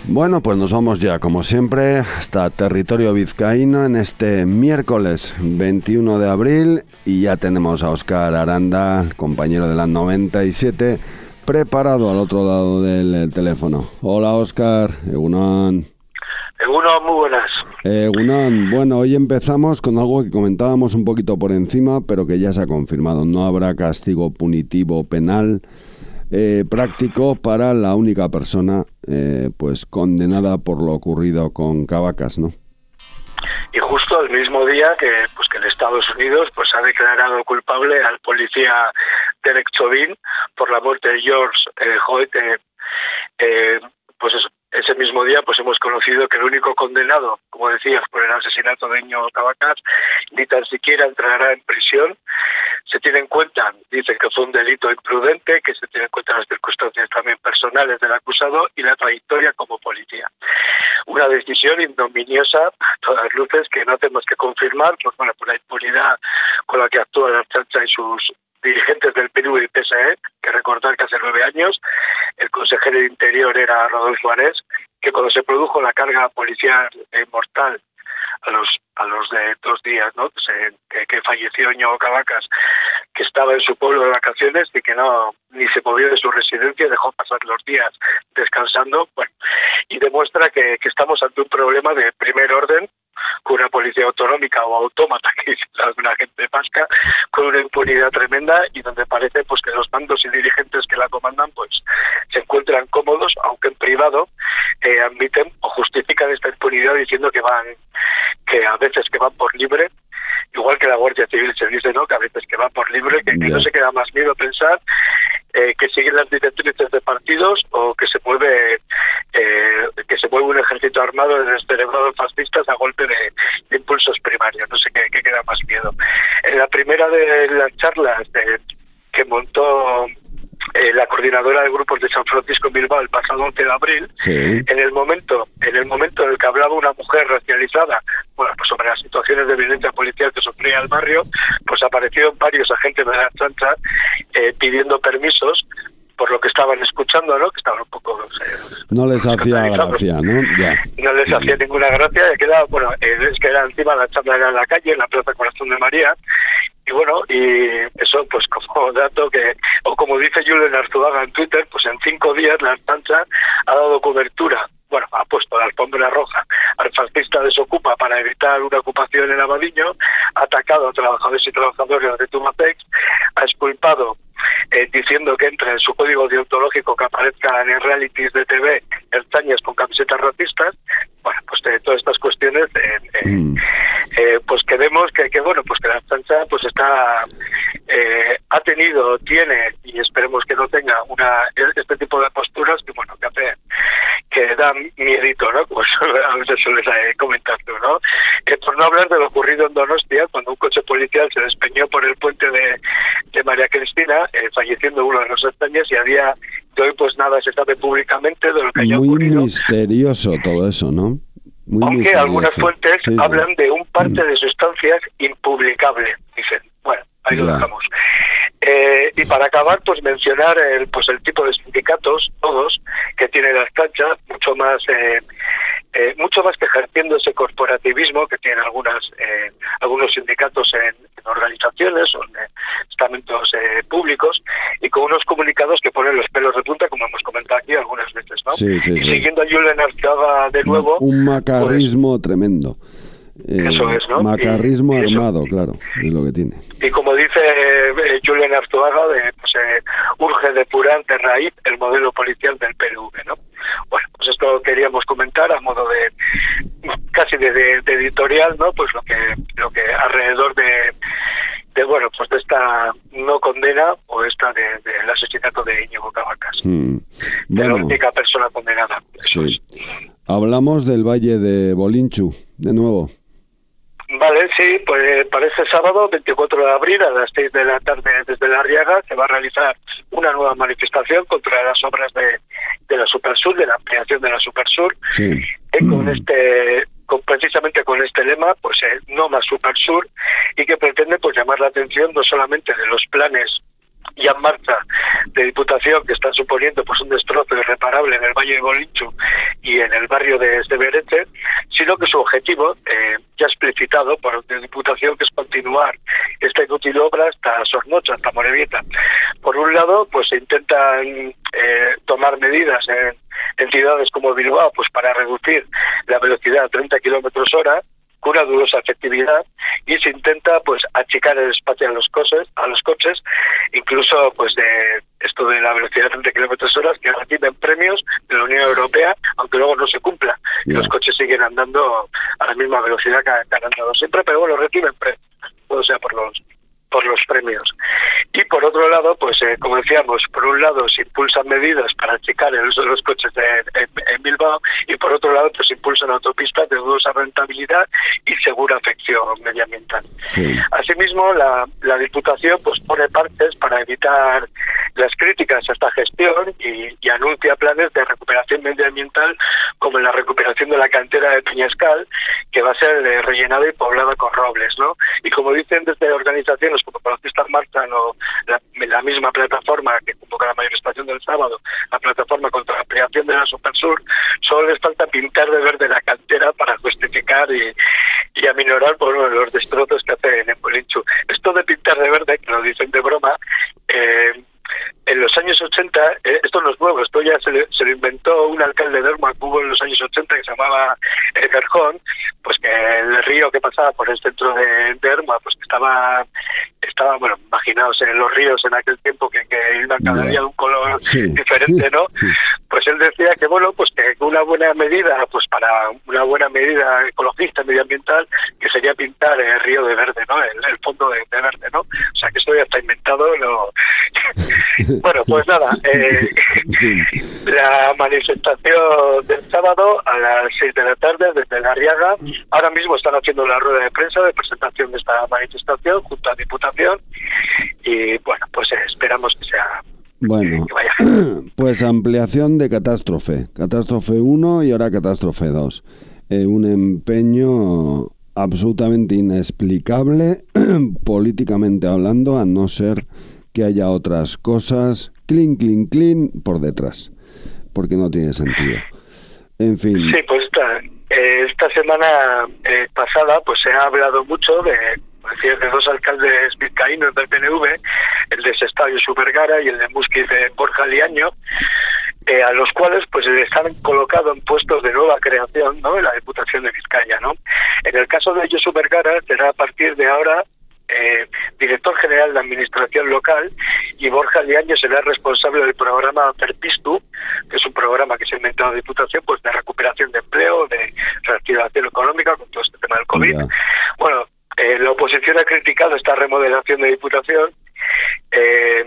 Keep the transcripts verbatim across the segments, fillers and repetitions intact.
Bueno, pues nos vamos ya, como siempre, hasta territorio vizcaíno en este miércoles veintiuno de abril y ya tenemos a Óscar Aranda, compañero de la noventa y siete, preparado al otro lado del, del teléfono. Hola Óscar, Egunon. Egunon, muy buenas. Egunon, bueno, hoy empezamos con algo que comentábamos un poquito por encima, pero que ya se ha confirmado. No habrá castigo punitivo penal Eh, práctico para la única persona eh, pues condenada por lo ocurrido con Cabacas, ¿no? Y justo el mismo día que pues que en Estados Unidos pues ha declarado culpable al policía Derek Chauvin por la muerte de George eh, Floyd, eh, eh, pues eso. Ese mismo día pues hemos conocido que el único condenado, como decías, por el asesinato de Íñigo Cabacas, ni tan siquiera entrará en prisión. Se tiene en cuenta, dicen que fue un delito imprudente, que se tiene en cuenta las circunstancias también personales del acusado y la trayectoria como policía. Una decisión ignominiosa, a todas luces, que no hacemos que confirmar, pues bueno, por la impunidad con la que actúa la Ertzaintza y sus dirigentes del P N V y P S E, que recordar que hace nueve años el consejero de Interior era Rodolfo Arés, que cuando se produjo la carga policial eh, mortal a los a los de dos días, ¿no? Se, que, que falleció Íñigo Cabacas, que estaba en su pueblo de vacaciones y que no ni se movió de su residencia, dejó pasar los días descansando, bueno, y demuestra que, que estamos ante un problema de primer orden, con una policía autonómica o autómata, que es la gente vasca, con una impunidad tremenda y donde parece pues que los mandos y dirigentes que la comandan pues se encuentran cómodos, aunque en privado eh, admiten o justifican esta impunidad diciendo que van, que a veces que van por libre, igual que la Guardia Civil se dice, ¿no? Que a veces que van por libre, que, que no se queda más miedo pensar eh, que siguen las directrices de partidos o que se mueve eh, que se mueve un ejército armado de descerebrados fascistas a golpe de, de impulsos primarios. No sé qué, qué queda más miedo. En la primera de las charlas de, que montó eh, la coordinadora de grupos de San Francisco en Bilbao el pasado once de abril, sí. en el momento en el momento en el que hablaba una mujer racializada, bueno, pues sobre las situaciones de violencia policial que sufría el barrio, pues aparecieron varios agentes de la Ertzaintza eh, pidiendo permisos por lo que estaban escuchando, ¿no? Que estaban un poco... Eh, no les hacía gracia, ¿no? Ya. No les hacía mm. ninguna gracia, y quedaba, bueno, eh, es que era encima la charla era en la calle, en la Plaza Corazón de María, y bueno, y eso pues como dato que, o como dice Julen Arzuaga en Twitter, pues en cinco días la Ertzaintza ha dado cobertura, bueno, ha puesto la alfombra roja al fascista Desocupa para evitar una ocupación en Abadiño, ha atacado a trabajadores y trabajadoras de Tumapex, ha exculpado eh, diciendo que entra en su código deontológico que aparezcan en realities de T V ertzainas con camisetas racistas. Bueno, pues de todas estas cuestiones eh, eh, mm. eh, pues que vemos que, que bueno, pues que la Ertzaintza pues está eh, ha tenido, tiene y esperemos que no tenga una este tipo de posturas que bueno que hace que dan miedito, ¿no? Pues a veces suele eh, comentar tú, ¿no? Eh, por no hablar de lo ocurrido en Donostia, cuando un coche policial se despeñó por el puente de, de María Cristina, eh, falleciendo uno de los ertzainas, y a día de hoy pues nada se sabe públicamente de lo que haya Muy ocurrido. Muy misterioso todo eso, ¿no? Muy Aunque misterioso. Algunas fuentes sí, hablan sí. de un parte de sustancias impublicable, dicen. Bueno, ahí lo claro. dejamos. Eh, y para acabar, pues mencionar el, pues el tipo de sindicatos, todos, que tiene la Ertzaintza, mucho más eh, eh, mucho más que ejerciendo ese corporativismo que tienen algunas eh, algunos sindicatos en, en organizaciones o en estamentos eh, públicos, y con unos comunicados que ponen los pelos de punta, como hemos comentado aquí algunas veces, ¿no? Sí, sí, y sí. siguiendo a Julen Arzuaga de nuevo... Un macarrismo pues, tremendo. Eh, eso es, ¿no? Macarrismo y, y armado, eso. Claro, es lo que tiene. Y como dice eh, Julen Arzuaga, de, pues, eh, urge depurar de raíz el modelo policial del P N V, ¿no? Bueno, pues esto queríamos comentar a modo de casi de, de, de editorial, ¿no? Pues lo que lo que alrededor de, de bueno, pues de esta no condena o esta de, de el asesinato de Íñigo Cabacas, mm. bueno, de la única persona condenada. Sí. Hablamos del Valle de Bolinchu, de nuevo. Vale, sí, pues para este sábado, veinticuatro de abril, a las seis de la tarde desde La Arriaga, se va a realizar una nueva manifestación contra las obras de, de la Supersur, de la ampliación de la Supersur, sí. eh, con este, con, precisamente con este lema, pues eh, no más Supersur, y que pretende pues llamar la atención no solamente de los planes ya en marcha de Diputación, que están suponiendo pues un destrozo irreparable en el Valle de Bolinchu y en el barrio de Esteberete, sino que su objetivo, eh, ya explicitado por la Diputación, que es continuar esta inútil obra hasta Sornocha, hasta Morevieta. Por un lado, pues se intentan eh, tomar medidas en, en ciudades como Bilbao, pues para reducir la velocidad a treinta kilómetros hora, con una dudosa efectividad, y se intenta pues achicar el espacio a los coches, a los coches, incluso pues de esto de la velocidad de treinta kilómetros hora, que reciben premios de la Unión Europea, aunque luego no se cumpla. Yeah. Los coches siguen andando a la misma velocidad que, que han andado siempre, pero bueno, reciben premios, o sea, por los por los premios. Y por otro lado, pues eh, como decíamos, por un lado se impulsan medidas para achicar el uso de los coches de, en, en Bilbao, y por otro lado pues se impulsan autopistas de dudosa rentabilidad y segura afección medioambiental. Sí. Asimismo, la, la Diputación pues pone parches para evitar las críticas a esta gestión y, y anuncia planes de recuperación medioambiental, como la recuperación de la cantera de Peñascal, que va a ser eh, rellenada y poblada con robles, ¿no? Y como dicen desde organizaciones como Ecologistas Marchan o la, la misma plataforma que convoca la manifestación del sábado, la plataforma contra la ampliación de la Supersur, solo les falta pintar de verde la cantera para justificar y, y aminorar por bueno, los destrozos que hacen en Bolinchu. Esto de pintar de verde, que lo dicen de broma, eh, en los años ochenta, eh, esto no es nuevo, esto ya se, le, se lo inventó un alcalde de Erma que hubo en los años ochenta, que se llamaba Edgar Jón, pues que el río que pasaba por el centro de, de Erma, pues que estaba, estaba, bueno, imaginaos en los ríos en aquel tiempo que, que iban cada día de un color sí. diferente, ¿no? Sí. Pues él decía que, bueno, pues que una buena medida, pues para una buena medida ecologista, medioambiental, que sería pintar el río de verde, ¿no? El, el fondo de, de verde, ¿no? O sea, que esto ya está inventado, no... Bueno, pues nada, eh, sí. La manifestación del sábado a las seis de la tarde desde La Arriaga. Ahora mismo están haciendo la rueda de prensa de presentación de esta manifestación junto a Diputación y bueno, pues eh, esperamos que sea... Bueno, que vaya. Pues ampliación de catástrofe, catástrofe uno y ahora catástrofe dos. Eh, un empeño absolutamente inexplicable políticamente hablando, a no ser que haya otras cosas, clean, clean, clean, por detrás, porque no tiene sentido. En fin. Sí, pues esta, eh, esta semana eh, pasada pues se ha hablado mucho de, decía, de dos alcaldes vizcaínos del P N V, el de Sestao Josu Vergara y el de Muskiz de Borja Liaño, eh, a los cuales pues les han colocado en puestos de nueva creación, ¿no?, en la Diputación de Vizcaya, ¿no? En el caso de Josu Vergara será a partir de ahora Eh, director general de Administración Local, y Borja Liaño será responsable del programa Perpistu, que es un programa que se ha inventado la Diputación pues de recuperación de empleo, de reactivación económica con todo este tema del COVID. Yeah. Bueno, eh, la oposición ha criticado esta remodelación de Diputación eh,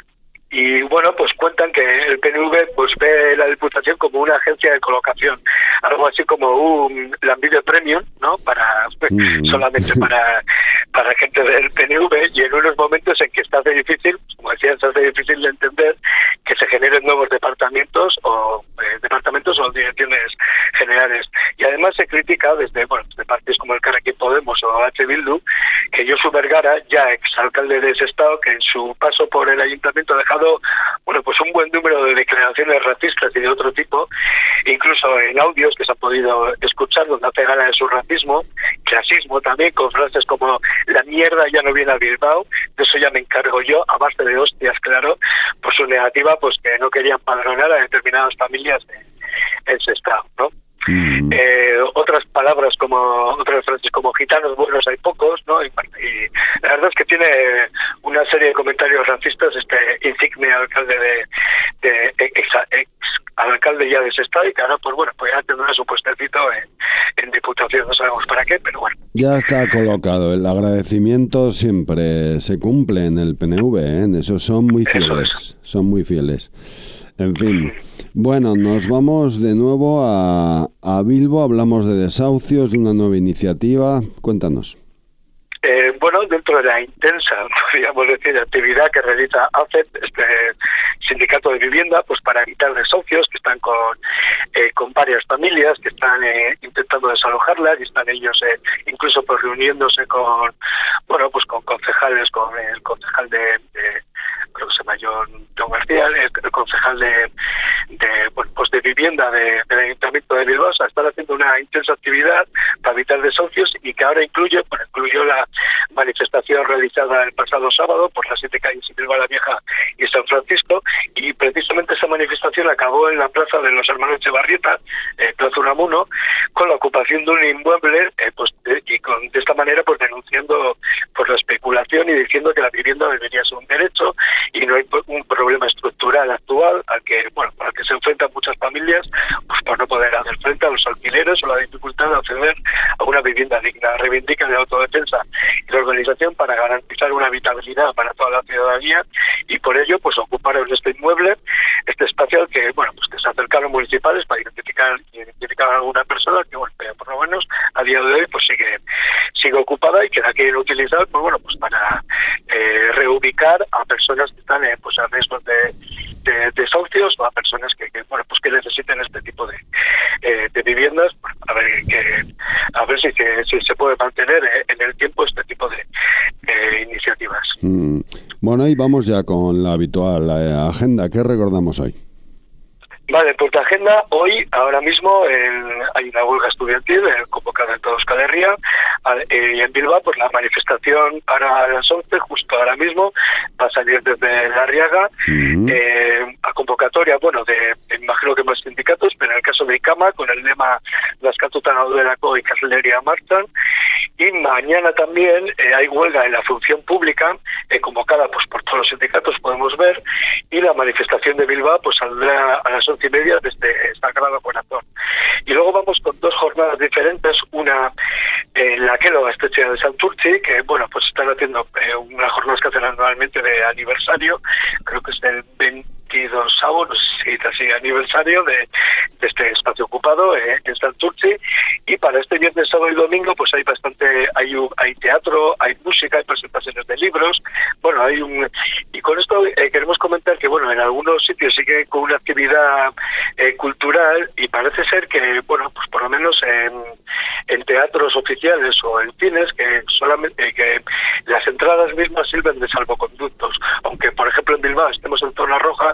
y bueno, pues cuentan que el P N V pues ve la Diputación como una agencia de colocación, algo así como un Lanbide Premium, ¿no? Para mm. solamente para para gente del P N V, y en unos momentos en que se hace difícil, como decía, se hace difícil de entender que se generen nuevos departamentos o eh, departamentos o direcciones generales. Y además se critica desde, bueno, desde partidos como el Carrequín Podemos o H. Bildu, que Josu Vergara, ya exalcalde de Sestao, que en su paso por el ayuntamiento ha dejado, bueno, pues un buen número de declaraciones racistas y de otro tipo, incluso en audios que se han podido escuchar donde hace gala de su racismo, clasismo también, con frases como la mierda ya no viene a Bilbao, de eso ya me encargo yo, a base de hostias, claro, por su negativa, pues que no querían padronar a determinadas familias en, en Sestao, ¿no? Mm. Eh, otras palabras como, otras frases como gitanos buenos hay pocos, ¿no? Y, y la verdad es que tiene una serie de comentarios racistas este insigne alcalde de, de ex, ex alcalde ya de Sestao, y que ahora pues bueno, pues ya tendrá su puestecito en, en Diputación, no sabemos para qué, pero bueno. Ya está colocado, el agradecimiento siempre se cumple en el P N V, ¿eh? En eso son muy fieles, es. son muy fieles. En fin, bueno, nos vamos de nuevo a, a Bilbo, hablamos de desahucios, de una nueva iniciativa, cuéntanos. Eh, bueno, dentro de la intensa, podríamos decir, actividad que realiza A C E P, este sindicato de vivienda, pues para evitar desahucios, que están con eh, con varias familias que están eh, intentando desalojarlas, y están ellos eh, incluso pues reuniéndose con, bueno, pues con concejales, con el concejal de, de creo que se llama John, John García, el, el concejal de, de, bueno, pues de vivienda de, del Ayuntamiento de Bilbao. O sea, están haciendo una intensa actividad para evitar desahucios y que ahora incluye, bueno, incluyó la manifestación realizada el pasado sábado por las siete calles de Bilbao la Vieja y San Francisco, y precisamente esa manifestación acabó en la plaza de los hermanos Echevarrieta, eh, Plaza Unamuno, con la ocupación de un inmueble, eh, pues, de, y con, de esta manera pues denunciando por la especulación y diciendo que la vivienda debería ser un derecho y no hay un problema estructural actual al que, bueno, al que se enfrentan muchas familias, pues por no poder hacer frente a los alquileres o la dificultad de acceder a una vivienda digna. Reivindican la autodefensa y la organización para garantizar una habitabilidad para toda la ciudadanía, y por ello pues ocuparon este inmueble, este espacio al que, bueno, pues que se acercaron municipales para identificar identificar a alguna persona que, bueno, por lo menos a día de hoy pues sigue sigue ocupada y que la quieren utilizar, pues bueno, pues para eh, reubicar a personas que están eh, pues a riesgo de, de desahucios o a personas que, que bueno pues que necesiten este tipo de, eh, de viviendas, a ver que a ver si, que, si se puede mantener eh, en el tiempo este tipo de eh, iniciativas. Mm. Bueno, y vamos ya con la habitual la agenda. ¿Qué recordamos hoy? Vale, pues la agenda, hoy, ahora mismo, en, hay una huelga estudiantil eh, convocada en toda Euskal Herria, eh, y en Bilbao, pues la manifestación ahora a las once, justo ahora mismo, va a salir desde La Arriaga, uh-huh. eh, a convocatoria, bueno, de, de imagino que más sindicatos, pero en el caso de ICAMA, con el lema Las Catutan Audelako y Casleria Marchan, y mañana también eh, hay huelga en la función pública, eh, convocada pues por todos los sindicatos, podemos ver, y la manifestación de Bilbao pues saldrá a las once y media desde Sagrado Corazón. Y luego vamos con dos jornadas diferentes, una en la que lo Esteche de Santurtzi, que bueno, pues están haciendo eh, una jornada que hacen anualmente de aniversario, creo que es del veintidós, no sé si es así, aniversario de, de este espacio ocupado eh, en Santurtzi, y para este viernes, sábado y domingo pues hay bastante, hay, hay teatro, hay música, hay presentaciones de libros, bueno, hay un, y con esto eh, queremos comentar que bueno, en algunos sitios sigue con una actividad eh, cultural, y parece ser que bueno, pues por lo menos en, en teatros oficiales o en cines que solamente eh, que las entradas mismas sirven de salvoconductos, aunque por ejemplo en Bilbao estemos en zona roja,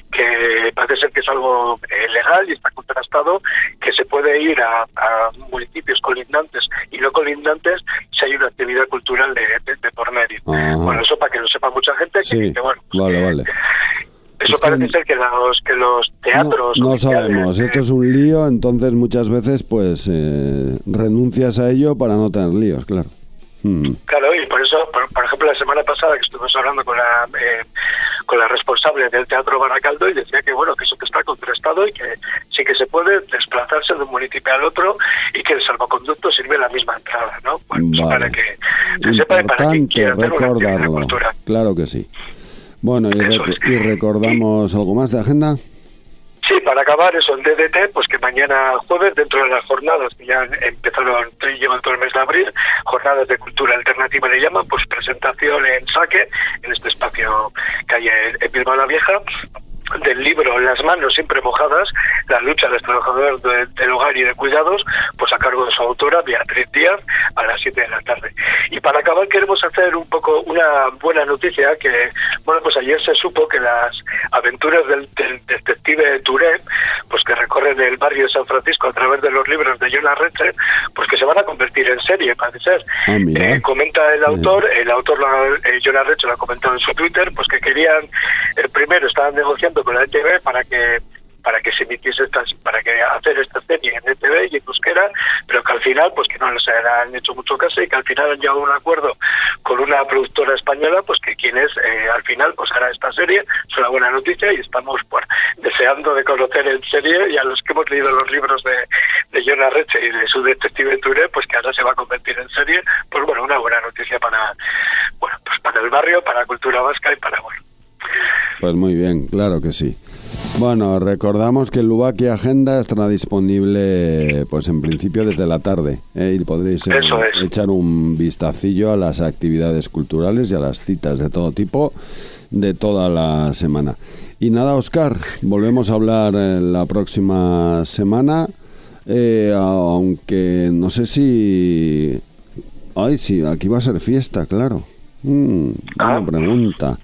que parece ser que es algo eh, legal y está contrastado, que se puede ir a, a municipios colindantes y no colindantes si hay una actividad cultural de, de, de por medio. Ajá. Bueno, eso para que lo sepa mucha gente, que, sí, que bueno, pues, vale, que, vale. Eso es parece que ser que los que los teatros... No, no sabemos, eh, esto es un lío, entonces muchas veces pues eh, renuncias a ello para no tener líos, claro. Hmm. Claro, y por eso, por, por ejemplo, la semana pasada que estuvimos hablando con la eh, con la responsable del Teatro Baracaldo, y decía que bueno, que eso que está contrastado y que sí que se puede desplazarse de un municipio al otro y que el salvoconducto sirve la misma entrada, ¿no? Bueno, pues vale. para que se sepa y para quien quiera hacer una actividad cultural. Claro que sí. Bueno, y, rec- y recordamos algo más de agenda. Sí, para acabar eso, en D D T, pues que mañana jueves, dentro de las jornadas que ya empezaron y llevan todo el mes de abril, jornadas de cultura alternativa le llaman, pues presentación en Saque, en este espacio que hay en Bilbao la Vieja, del libro Las manos siempre mojadas, la lucha de los trabajadores de, del hogar y de cuidados, pues a cargo de su autora, Beatriz Díaz, a las siete de la tarde. Y para acabar queremos hacer un poco una buena noticia, que, bueno, pues ayer se supo que las aventuras del, del detective Touré, pues que recorren el barrio de San Francisco a través de los libros de Jon Arretxe, pues que se van a convertir en serie, parece ser. Ah, eh, comenta el autor, el autor, eh, Jon Arretxe lo ha comentado en su Twitter, pues que querían, el primero estaban negociando con la E T V para que para que se emitiese estas, para que hacer esta serie en E T V y en euskera, pero que al final pues que no les han hecho mucho caso y que al final han llegado a un acuerdo con una productora española, pues que quien es eh, al final pues hará esta serie. Es una buena noticia y estamos pues, deseando de conocer en serie, y a los que hemos leído los libros de, de Jon Arretxe y de su detective Touré, pues que ahora se va a convertir en serie. Pues bueno, una buena noticia para bueno pues para el barrio, para la cultura vasca y para bueno. Pues muy bien, claro que sí. Bueno, recordamos que el Lubaki Agenda estará disponible pues en principio desde la tarde, ¿eh? Y podréis eh, es. echar un vistacillo a las actividades culturales y a las citas de todo tipo de toda la semana. Y nada, Óscar, volvemos a hablar eh, la próxima semana, eh, aunque no sé si... Ay, sí, aquí va a ser fiesta, claro. Mm, buena pregunta.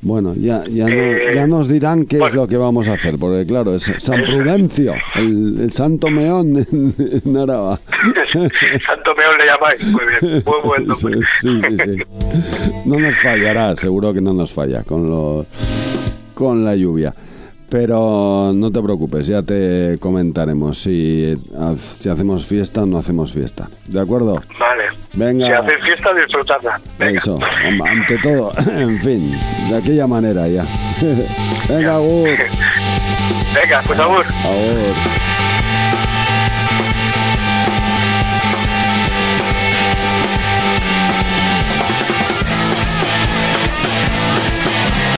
Bueno, ya ya, Eh, no, ya nos dirán qué bueno. es lo que vamos a hacer, porque claro, es San Prudencio, el, el Santo Meón en, en Araba. Santo Meón le llamáis, muy bien, muy buen nombre. Sí, sí, sí. No nos fallará, seguro que no nos falla con los, con la lluvia. Pero no te preocupes, ya te comentaremos si, si hacemos fiesta o no hacemos fiesta. ¿De acuerdo? Vale. Venga. Si hacen fiesta, disfrutadla. Venga. Eso, ante todo, en fin, de aquella manera ya. Venga, Agur. Venga, pues agur. Agur.